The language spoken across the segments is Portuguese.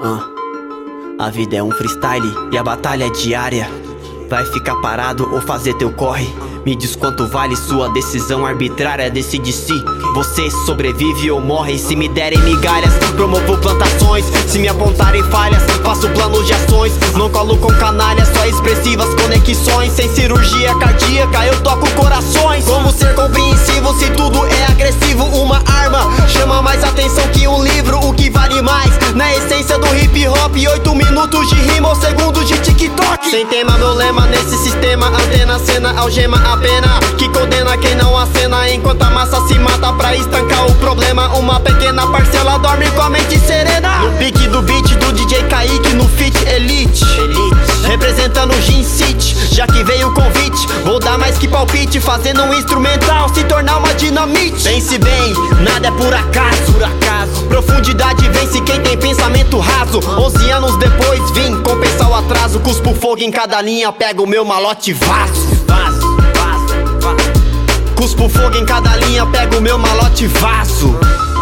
A vida é um freestyle e a batalha é diária. Vai ficar parado ou fazer teu corre? Me diz quanto vale sua decisão arbitrária. Decide se você sobrevive ou morre. Se me derem migalhas, promovo plantações. Se me apontarem falhas, faço planos de ações. Não colo com canalhas, só expressivas conexões. Sem cirurgia cardíaca, eu toco corações. Como ser compreensivo se tudo é agressivo? Uma arma chama mais atenção que um livro. O que vale mais na essência do hip hop? 8 minutos de rima ou segundos de TikTok. Sem tema, meu lema nesse sistema. Antena, cena, algema, a pena que condena quem não acena. Enquanto a massa se mata pra estancar o problema. Uma pequena parcela dorme com a mente serena. No pique do beat do DJ Kaique, no feat Elite, representando o Gin City. Já que veio o convite, vou dar mais que palpite. Fazendo um instrumental se tornar uma dinamite. Pense bem, nada é por acaso. Profundidade vence quem tem pensamento raso. 11 anos depois vim compensar o atraso. Cuspo fogo em cada linha, pego o meu malote e vaso. Cuspo fogo em cada linha, pego o meu malote e vaso.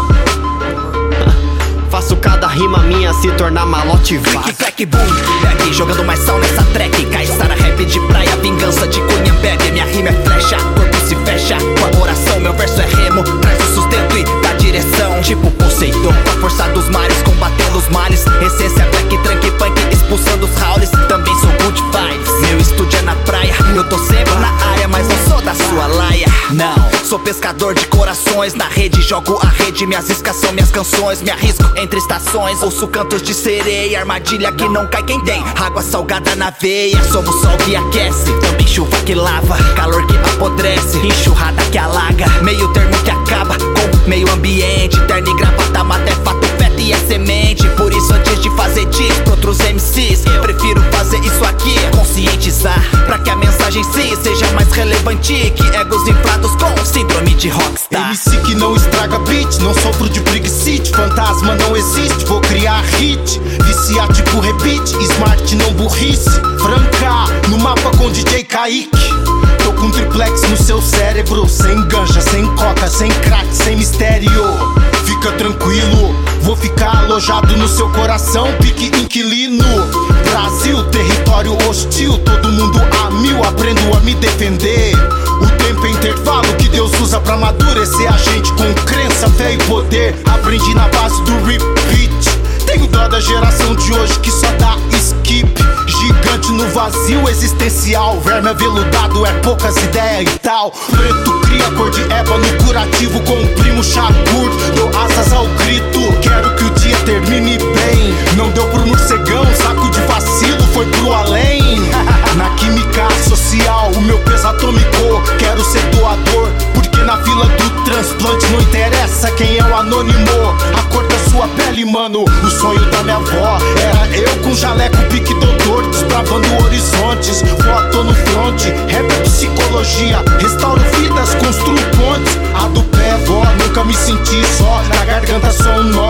Faço cada rima minha se tornar malote e vaso. Click, clack, boom, bag, jogando mais sal nessa track. Caissara, rap de praia, vingança de cunha, bebe. Minha rima é flecha, corpo se fecha com a oração. Meu verso é remo, traz o sustento e dá direção. Tipo Poseidon, com a força dos mares, combatendo os males. Essência black, trank, punk, expulsando os howls. Também sou good vibes, meu estúdio é na praia. Eu tô sempre na área, mas não sou da sua laia. Não, sou pescador de corações. Na rede jogo a rede, minhas iscas são minhas canções. Me arrisco entre estações, ouço cantos de sereia. Armadilha que não cai quem tem água salgada na veia. Somos sol que aquece, também chuva que lava. Calor que apodrece, enxurrada que alaga. Meio termo que acaba com meio ambiente. Terno e gravata, mata é fato, feta e é semente. Por isso antes de fazer diss pra outros MCs, prefiro fazer isso aqui, conscientizar, pra que a mensagem sim seja mais relevante que egos inflados com síndrome de rockstar. MC que não estraga beat, não sofro de brexit. Fantasma não existe, vou criar hit. Viciar tipo rebite, smart não burrice. Franca, no mapa com DJ Kaique. Tô com triplex no seu cérebro. Sem ganja, sem coca, sem crack, sem mistério. Fica tranquilo, vou ficar alojado no seu coração. Pique inquilino. Brasil, território hostil. Todo mundo a mil, aprendo a me defender. O tempo é intervalo que Deus usa pra amadurecer a gente com crença, fé e poder. Aprendi na base do repeat. Tenho dó da geração de hoje que só dá skip. Gigante no vazio existencial. Verme aveludado é poucas ideias e tal. Preto cria cor de ébano no curativo. Com o primo Shakur, dou asas ao grito. Quero que o dia termine bem. Não deu pro morcegão, saco de vacilo foi pro além. Na química social, o meu peso atômico. Quero ser doador, porque na fila do transplante não interessa quem é o anônimo. A cor da sua pele, mano, o sonho da minha avó era eu com jaleco pique doutor, desbravando horizontes. Voto no fronte, rap é psicologia. Restauro vidas, construo pontes. A do pé, vó, nunca me senti só. Na garganta só um nó.